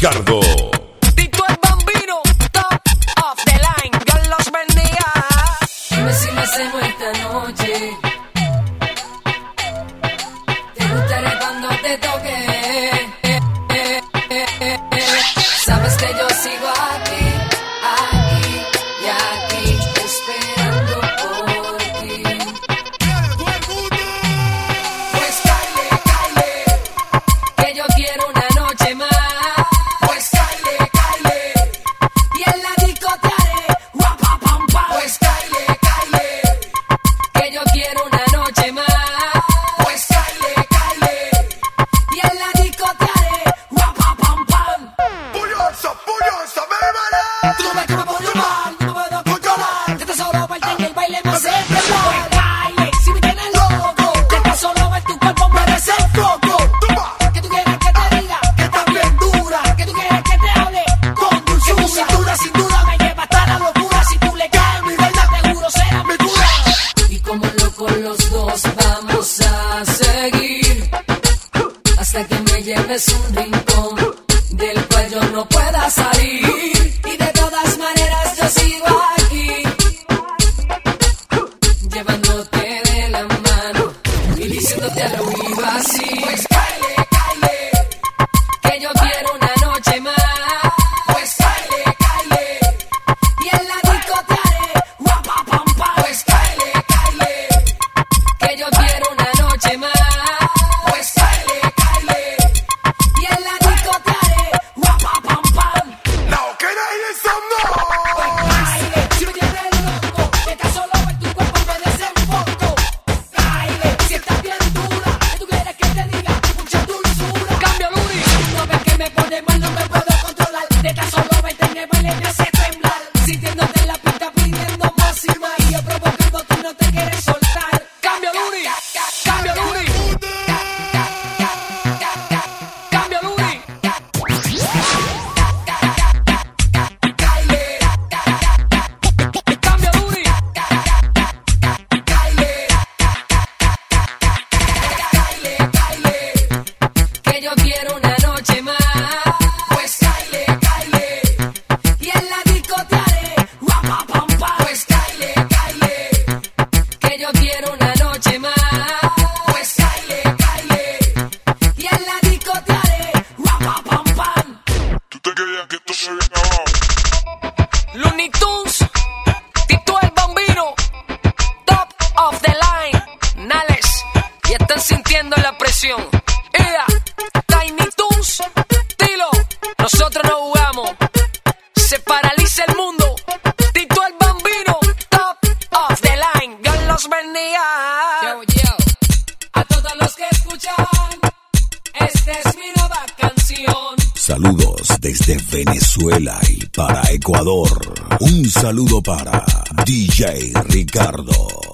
Ricardo. Tito el Bambino, top of the line. Dios los bendiga. Dime si me hacemos esta noche. Te gustaré cuando te toque. Sabes que yo sigo aquí, aquí y aquí, esperando por ti. Pues caile, caile, que yo quiero una noche más. Pues caile, caile, y en la disco te haré guapapampa. Pues caile, caile, que yo quiero una noche más. Pues caile, caile, y en la disco te haré guapapampa. Pullosa, bébala. Tú ves que me pongo mal, no me puedo controlar. Que te solo verte en el baile me hace temblar. Baile, si me tienes loco, que te solo ver tu cuerpo merece foco. Que tú quieres que te diga que estás bien dura. Que tú quieres que te hable con dulzura. Que tu cintura sin duda me lleva hasta la locura. Si tú le caes, mi reina, seguro será mi cura. Y como locos los dos vamos a seguir hasta que me lleves un rincón del cual yo no pueda salir. Y de todas maneras yo sigo aquí, llevándote de la mano y diciéndote al oído así. Pues caile, caile, que yo quiero una noche más. Pues caile, caile, y en la disco te haré guapapampa. Pues caile, caile, que yo quiero una noche más. Pues caile, caile, y en la disco te haré guapapampa. Now can I hear some noise? Baile, si me tienes loco, que tan solo ver tu cuerpo me desenfoco. Baile, si estás bien dura, que tú quieres que te diga mucha dulzura. Cambio, Luri. No ves que me pone mal, no me puedo controlar. De tan solo verte en el baile me hace temblar. Sintiéndote en la pista pidiendo más y más. Y yo provocando, tú no te quieres soltar. Cambio, Luri. Cambio, Luri. Cambio, Luri. Baile, Cambio, Luri. baile, baile, que yo quiero una noche más. Pues caile, caile, y en la disco te haré guapapampa. Pues caile, caile, que yo quiero una noche más. Pues caile, caile, y en la disco te haré guapapampa. ¿Tú te creías que esto se había acabado? Looney Tunes, Tito el Bambino, top of the line, Nales, y están sintiendo la presión. Ea, Tiny Tunes, Tilo, nosotros no jugamos, se paraliza el mundo. Tito el Bambino, top of the line, Dios los bendiga. A todos los que escuchan, esta es mi nueva canción. Saludos desde Venezuela y para Ecuador. Un saludo para DJ Ricardo.